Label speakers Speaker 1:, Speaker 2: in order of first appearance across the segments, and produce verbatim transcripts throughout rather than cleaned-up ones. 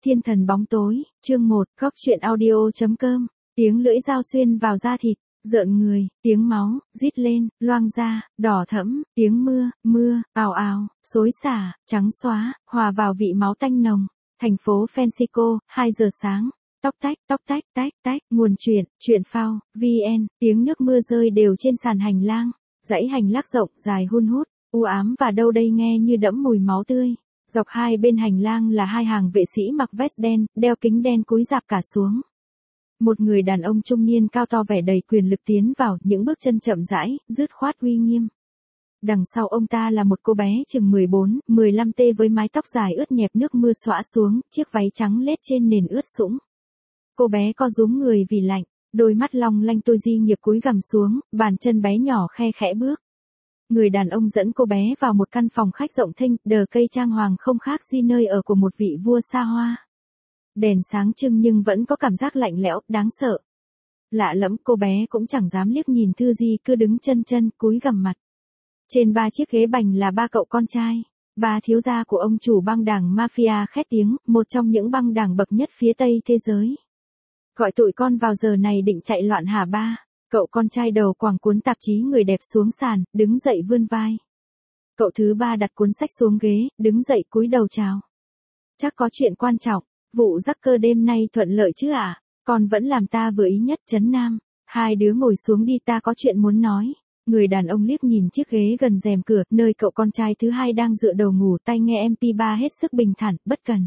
Speaker 1: Thiên thần bóng tối, chương một, góc truyện audio chấm com, tiếng lưỡi dao xuyên vào da thịt, rợn người, tiếng máu, rít lên, loang ra, đỏ thẫm, tiếng mưa, mưa, ào ào, xối xả, trắng xóa, hòa vào vị máu tanh nồng. Thành phố Mexico, hai giờ sáng, tóc tách, tóc tách, tách, tách, nguồn truyện, truyện phao, vn, tiếng nước mưa rơi đều trên sàn hành lang, dãy hành lác rộng, dài hun hút, u ám và đâu đây nghe như đẫm mùi máu tươi. Dọc hai bên hành lang là hai hàng vệ sĩ mặc vest đen, đeo kính đen cúi rạp cả xuống. Một người đàn ông trung niên cao to vẻ đầy quyền lực tiến vào, những bước chân chậm rãi, dứt khoát uy nghiêm. Đằng sau ông ta là một cô bé chừng mười bốn, mười lăm tê với mái tóc dài ướt nhẹp nước mưa xõa xuống, chiếc váy trắng lết trên nền ướt sũng. Cô bé co rúm người vì lạnh, đôi mắt long lanh tôi di nghiệp cúi gằm xuống, bàn chân bé nhỏ khe khẽ bước. Người đàn ông dẫn cô bé vào một căn phòng khách rộng thênh, đờ cây trang hoàng không khác gì nơi ở của một vị vua xa hoa. Đèn sáng trưng nhưng vẫn có cảm giác lạnh lẽo, đáng sợ. Lạ lẫm, cô bé cũng chẳng dám liếc nhìn Thư Di, cứ đứng chân chân, cúi gằm mặt. Trên ba chiếc ghế bành là ba cậu con trai, ba thiếu gia của ông chủ băng đảng mafia khét tiếng, một trong những băng đảng bậc nhất phía Tây thế giới. Gọi tụi con vào giờ này định chạy loạn hả ba? Cậu con trai đầu quàng cuốn tạp chí người đẹp xuống sàn, đứng dậy vươn vai. Cậu thứ ba đặt cuốn sách xuống ghế, đứng dậy cúi đầu chào. Chắc có chuyện quan trọng, vụ rắc cơ đêm nay thuận lợi chứ ạ? À? Con vẫn làm ta vừa ý nhất. Trấn Nam. Hai đứa ngồi xuống đi, ta có chuyện muốn nói. Người đàn ông liếc nhìn chiếc ghế gần rèm cửa, nơi cậu con trai thứ hai đang dựa đầu ngủ, tai nghe em pê ba hết sức bình thản, bất cần.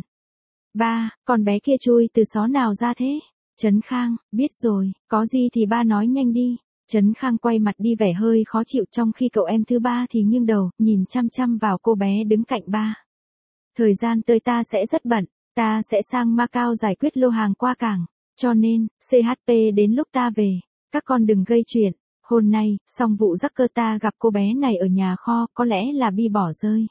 Speaker 1: Ba, con bé kia chui từ xó nào ra thế? Trấn Khang, biết rồi, có gì thì ba nói nhanh đi. Trấn Khang quay mặt đi vẻ hơi khó chịu, trong khi cậu em thứ ba thì nghiêng đầu, nhìn chăm chăm vào cô bé đứng cạnh ba. Thời gian tới ta sẽ rất bận, ta sẽ sang Macau giải quyết lô hàng qua cảng, cho nên, xê hát pê đến lúc ta về, các con đừng gây chuyện. Hôm nay, xong vụ rắc cơ ta gặp cô bé này ở nhà kho, có lẽ là bị bỏ rơi.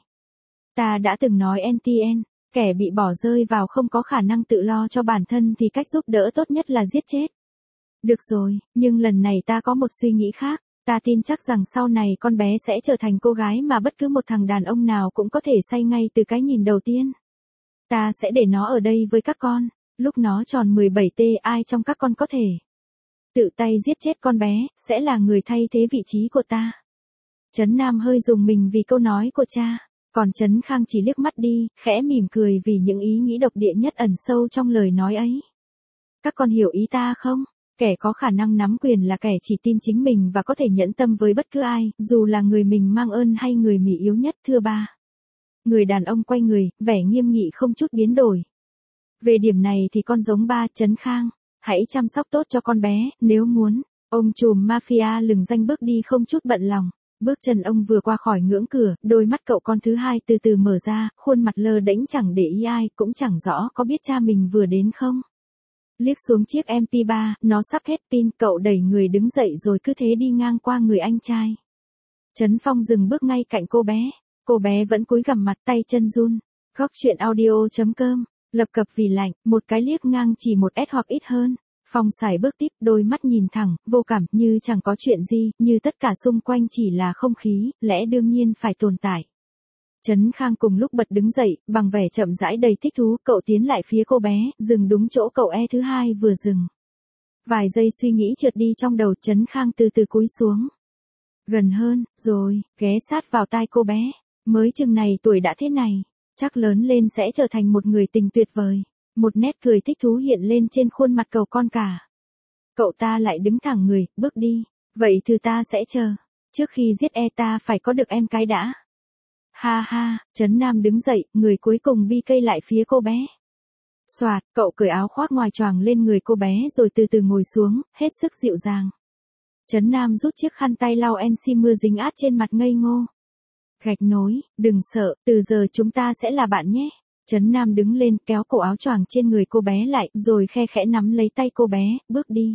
Speaker 1: Ta đã từng nói en tê en, kẻ bị bỏ rơi vào không có khả năng tự lo cho bản thân thì cách giúp đỡ tốt nhất là giết chết. Được rồi, nhưng lần này ta có một suy nghĩ khác, ta tin chắc rằng sau này con bé sẽ trở thành cô gái mà bất cứ một thằng đàn ông nào cũng có thể say ngay từ cái nhìn đầu tiên. Ta sẽ để nó ở đây với các con, lúc nó tròn mười bảy tê ai trong các con có thể tự tay giết chết con bé, sẽ là người thay thế vị trí của ta. Trấn Nam hơi rùng mình vì câu nói của cha, còn Trấn Khang chỉ liếc mắt đi, khẽ mỉm cười vì những ý nghĩ độc địa nhất ẩn sâu trong lời nói ấy. Các con hiểu ý ta không? Kẻ có khả năng nắm quyền là kẻ chỉ tin chính mình và có thể nhẫn tâm với bất cứ ai, dù là người mình mang ơn hay người mỉ yếu nhất, thưa ba. Người đàn ông quay người, vẻ nghiêm nghị không chút biến đổi. Về điểm này thì con giống ba. Trấn Khang, hãy chăm sóc tốt cho con bé, nếu muốn. Ông trùm mafia lừng danh bước đi không chút bận lòng. Bước chân ông vừa qua khỏi ngưỡng cửa, đôi mắt cậu con thứ hai từ từ mở ra, khuôn mặt lơ đễnh chẳng để ý ai, cũng chẳng rõ có biết cha mình vừa đến không. Liếc xuống chiếc em pê ba, nó sắp hết pin, cậu đẩy người đứng dậy rồi cứ thế đi ngang qua người anh trai. Trấn Phong dừng bước ngay cạnh cô bé, cô bé vẫn cúi gằm mặt, tay chân run. Góc truyện audio chấm com, lập cập vì lạnh, một cái liếc ngang chỉ một S hoặc ít hơn. Phong xài bước tiếp, đôi mắt nhìn thẳng, vô cảm, như chẳng có chuyện gì, như tất cả xung quanh chỉ là không khí, lẽ đương nhiên phải tồn tại. Trấn Khang cùng lúc bật đứng dậy, bằng vẻ chậm rãi đầy thích thú, cậu tiến lại phía cô bé, dừng đúng chỗ cậu e thứ hai vừa dừng. Vài giây suy nghĩ trượt đi trong đầu, Trấn Khang từ từ cúi xuống. Gần hơn, rồi, ghé sát vào tai cô bé. Mới chừng này tuổi đã thế này, chắc lớn lên sẽ trở thành một người tình tuyệt vời. Một nét cười thích thú hiện lên trên khuôn mặt cậu con cả. Cậu ta lại đứng thẳng người, bước đi. Vậy thì ta sẽ chờ. Trước khi giết e ta phải có được em cái đã. Ha ha, Trấn Nam đứng dậy, người cuối cùng bi cây lại phía cô bé. Soạt, cậu cởi áo khoác ngoài choàng lên người cô bé rồi từ từ ngồi xuống, hết sức dịu dàng. Trấn Nam rút chiếc khăn tay lau en xi mưa dính át trên mặt ngây ngô. Gạch nối, đừng sợ, từ giờ chúng ta sẽ là bạn nhé. Trấn Nam đứng lên, kéo cổ áo choàng trên người cô bé lại, rồi khe khẽ nắm lấy tay cô bé, bước đi.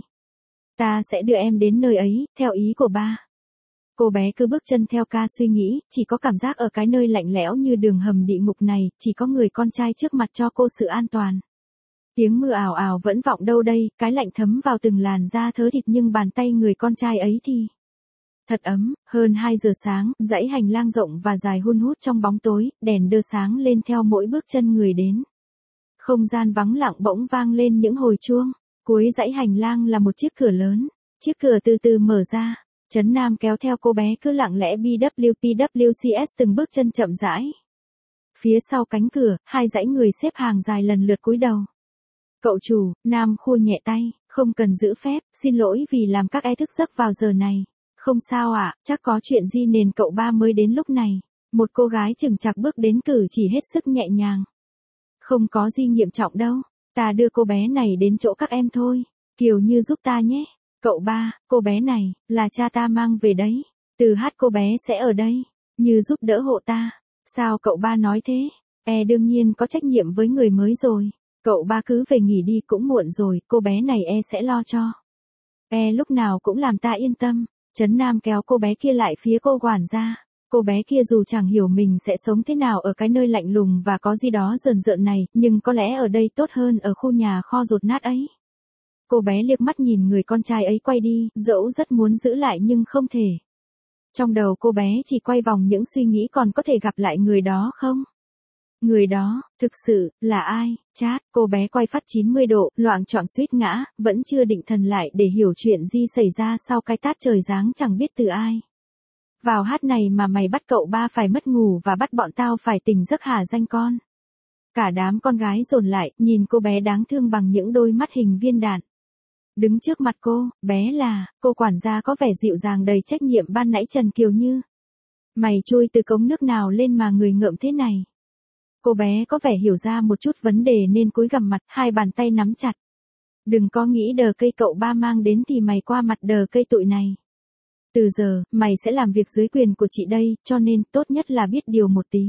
Speaker 1: Ta sẽ đưa em đến nơi ấy, theo ý của ba. Cô bé cứ bước chân theo ca suy nghĩ, chỉ có cảm giác ở cái nơi lạnh lẽo như đường hầm địa ngục này, chỉ có người con trai trước mặt cho cô sự an toàn. Tiếng mưa ảo ảo vẫn vọng đâu đây, cái lạnh thấm vào từng làn da thớ thịt nhưng bàn tay người con trai ấy thì thật ấm. Hơn hai giờ sáng, dãy hành lang rộng và dài hun hút trong bóng tối, đèn đưa sáng lên theo mỗi bước chân người đến. Không gian vắng lặng bỗng vang lên những hồi chuông. Cuối dãy hành lang là một chiếc cửa lớn. Chiếc cửa từ từ mở ra. Trấn Nam kéo theo cô bé cứ lặng lẽ bê vê pê vê xê ét từng bước chân chậm rãi. Phía sau cánh cửa, hai dãy người xếp hàng dài lần lượt cúi đầu. Cậu chủ, Nam khua nhẹ tay, không cần giữ phép, xin lỗi vì làm các em thức giấc vào giờ này. Không sao ạ, à, chắc có chuyện gì nên cậu ba mới đến lúc này. Một cô gái chừng chạc bước đến cử chỉ hết sức nhẹ nhàng. Không có gì nghiêm trọng đâu, ta đưa cô bé này đến chỗ các em thôi. Kiều Như giúp ta nhé. Cậu ba, cô bé này, là cha ta mang về đấy. Từ hát cô bé sẽ ở đây. Như giúp đỡ hộ ta. Sao cậu ba nói thế? E đương nhiên có trách nhiệm với người mới rồi. Cậu ba cứ về nghỉ đi cũng muộn rồi, cô bé này e sẽ lo cho. E lúc nào cũng làm ta yên tâm. Trấn Nam kéo cô bé kia lại phía cô quản gia. Cô bé kia dù chẳng hiểu mình sẽ sống thế nào ở cái nơi lạnh lùng và có gì đó rờn rợn này, nhưng có lẽ ở đây tốt hơn ở khu nhà kho dột nát ấy. Cô bé liếc mắt nhìn người con trai ấy quay đi, dẫu rất muốn giữ lại nhưng không thể. Trong đầu cô bé chỉ quay vòng những suy nghĩ còn có thể gặp lại người đó không? Người đó, thực sự, là ai? Chát, cô bé quay phát chín mươi độ, loạng choạng suýt ngã, vẫn chưa định thần lại để hiểu chuyện gì xảy ra sau cái tát trời giáng chẳng biết từ ai. Vào hát này mà mày bắt cậu ba phải mất ngủ và bắt bọn tao phải tỉnh giấc hả danh con? Cả đám con gái dồn lại, nhìn cô bé đáng thương bằng những đôi mắt hình viên đạn. Đứng trước mặt cô, bé là, cô quản gia có vẻ dịu dàng đầy trách nhiệm ban nãy Trần Kiều Như. Mày chui từ cống nước nào lên mà người ngợm thế này? Cô bé có vẻ hiểu ra một chút vấn đề nên cúi gằm mặt, hai bàn tay nắm chặt. Đừng có nghĩ đờ cây cậu ba mang đến thì mày qua mặt đờ cây tụi này. Từ giờ, mày sẽ làm việc dưới quyền của chị đây, cho nên tốt nhất là biết điều một tí.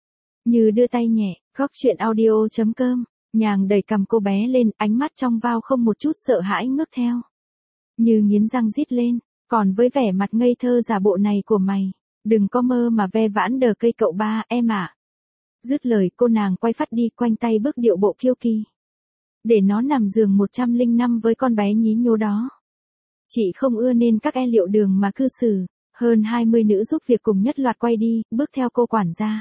Speaker 1: Như đưa tay nhẹ, góc chuyện audio chấm com. Nhàng đẩy cầm cô bé lên, ánh mắt trong vao không một chút sợ hãi ngước theo. Như nghiến răng rít lên, còn với vẻ mặt ngây thơ giả bộ này của mày, đừng có mơ mà ve vãn đờ cây cậu ba, em ạ. À. Dứt lời cô nàng quay phát đi quanh tay bước điệu bộ kiêu kỳ. Để nó nằm giường một trăm lẻ năm với con bé nhí nhố đó. Chị không ưa nên các e liệu đường mà cư xử, hơn hai mươi nữ giúp việc cùng nhất loạt quay đi, bước theo cô quản gia.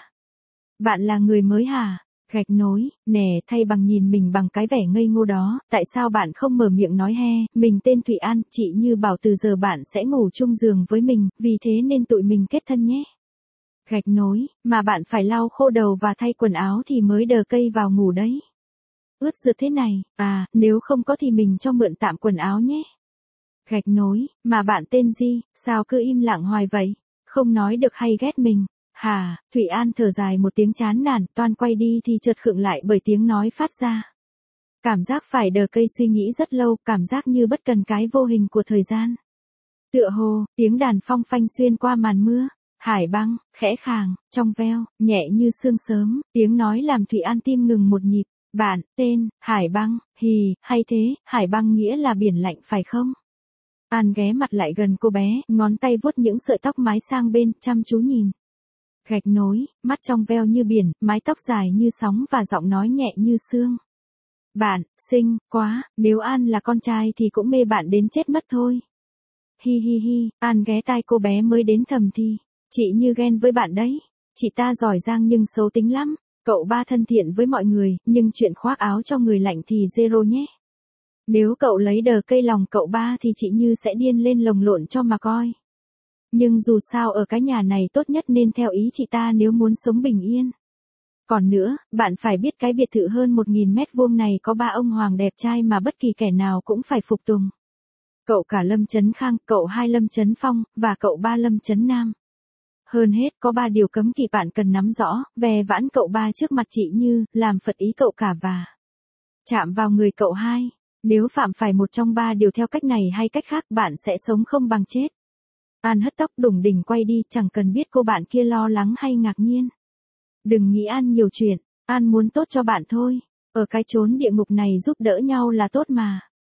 Speaker 1: Bạn là người mới hả? Gạch nối, nè thay bằng nhìn mình bằng cái vẻ ngây ngô đó, tại sao bạn không mở miệng nói he, mình tên Thụy An, chị Như bảo từ giờ bạn sẽ ngủ chung giường với mình, vì thế nên tụi mình kết thân nhé. Gạch nối, mà bạn phải lau khô đầu và thay quần áo thì mới đờ cây vào ngủ đấy. Ướt rượt thế này, à, nếu không có thì mình cho mượn tạm quần áo nhé. Gạch nối, mà bạn tên gì, sao cứ im lặng hoài vậy, không nói được hay ghét mình. Hà, Thụy An thở dài một tiếng chán nản, toan quay đi thì chợt khựng lại bởi tiếng nói phát ra. Cảm giác phải đờ cây suy nghĩ rất lâu, cảm giác như bất cần cái vô hình của thời gian. Tựa hồ, tiếng đàn phong phanh xuyên qua màn mưa, Hải Băng, khẽ khàng, trong veo, nhẹ như sương sớm, tiếng nói làm Thụy An tim ngừng một nhịp. Bạn, tên, Hải Băng, hì, hay thế, Hải Băng nghĩa là biển lạnh phải không? An ghé mặt lại gần cô bé, ngón tay vuốt những sợi tóc mái sang bên, chăm chú nhìn. Gạch nối, mắt trong veo như biển, mái tóc dài như sóng và giọng nói nhẹ như sương. Bạn, xinh, quá, nếu An là con trai thì cũng mê bạn đến chết mất thôi. Hi hi hi, An ghé tai cô bé mới đến thầm thì, chị Như ghen với bạn đấy, chị ta giỏi giang nhưng xấu tính lắm, cậu ba thân thiện với mọi người, nhưng chuyện khoác áo cho người lạnh thì zero nhé. Nếu cậu lấy đờ cây lòng cậu ba thì chị Như sẽ điên lên lồng lộn cho mà coi. Nhưng dù sao ở cái nhà này tốt nhất nên theo ý chị ta nếu muốn sống bình yên. Còn nữa, bạn phải biết cái biệt thự hơn một nghìn mét vuông này có ba ông hoàng đẹp trai mà bất kỳ kẻ nào cũng phải phục tùng. Cậu cả Lâm Chấn Khang, cậu hai Lâm Chấn Phong, và cậu ba Lâm Chấn Nam. Hơn hết có ba điều cấm kỵ bạn cần nắm rõ, ve vãn cậu ba trước mặt chị Như, làm phật ý cậu cả và chạm vào người cậu hai. Nếu phạm phải một trong ba điều theo cách này hay cách khác bạn sẽ sống không bằng chết. An hất tóc đủng đỉnh quay đi, chẳng cần biết cô bạn kia lo lắng hay ngạc nhiên. Đừng nghĩ An nhiều chuyện, An muốn tốt cho bạn thôi. Ở cái chốn địa ngục này giúp đỡ nhau là tốt mà.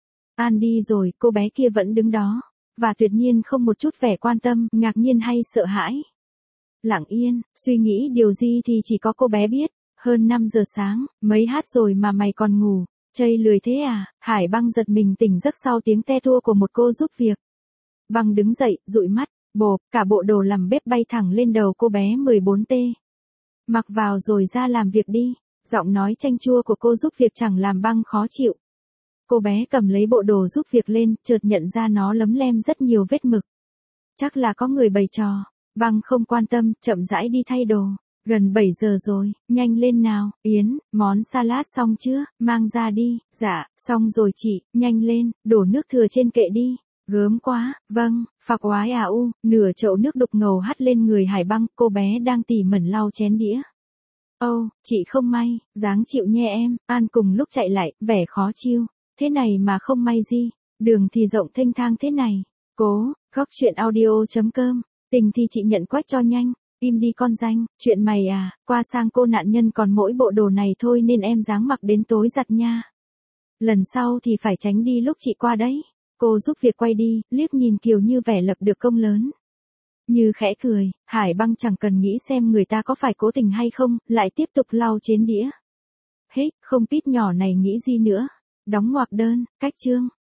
Speaker 1: An đi rồi, cô bé kia vẫn đứng đó. Và tuyệt nhiên không một chút vẻ quan tâm, ngạc nhiên hay sợ hãi. Lặng yên, suy nghĩ điều gì thì chỉ có cô bé biết. Hơn năm giờ sáng, mấy hát rồi mà mày còn ngủ. Chây lười thế à? Hải Băng giật mình tỉnh giấc sau tiếng te tua của một cô giúp việc. Băng đứng dậy, dụi mắt, bộp, cả bộ đồ làm bếp bay thẳng lên đầu cô bé mười bốn T. Mặc vào rồi ra làm việc đi. Giọng nói chanh chua của cô giúp việc chẳng làm băng khó chịu. Cô bé cầm lấy bộ đồ giúp việc lên, chợt nhận ra nó lấm lem rất nhiều vết mực. Chắc là có người bày trò. Băng không quan tâm, chậm rãi đi thay đồ. Gần bảy giờ rồi, nhanh lên nào, Yến, món salad xong chưa, mang ra đi, dạ, xong rồi chị, nhanh lên, đổ nước thừa trên kệ đi. Gớm quá, vâng, phạc oái à u, nửa chậu nước đục ngầu hắt lên người Hải Băng, cô bé đang tỉ mẩn lau chén đĩa. Âu, oh, chị không may, dáng chịu nhé em, An cùng lúc chạy lại, vẻ khó chịu. Thế này mà không may gì, đường thì rộng thênh thang thế này. Cố, góc chuyện audio chấm com, tình thì chị nhận quách cho nhanh. Im đi con danh, chuyện mày à, qua sang cô nạn nhân còn mỗi bộ đồ này thôi nên em dáng mặc đến tối giặt nha. Lần sau thì phải tránh đi lúc chị qua đấy. Cô giúp việc quay đi, liếc nhìn Kiều Như vẻ lập được công lớn. Như khẽ cười, Hải Băng chẳng cần nghĩ xem người ta có phải cố tình hay không, lại tiếp tục lau chén đĩa. Hết, không biết nhỏ này nghĩ gì nữa. Đóng ngoặc đơn, cách chương.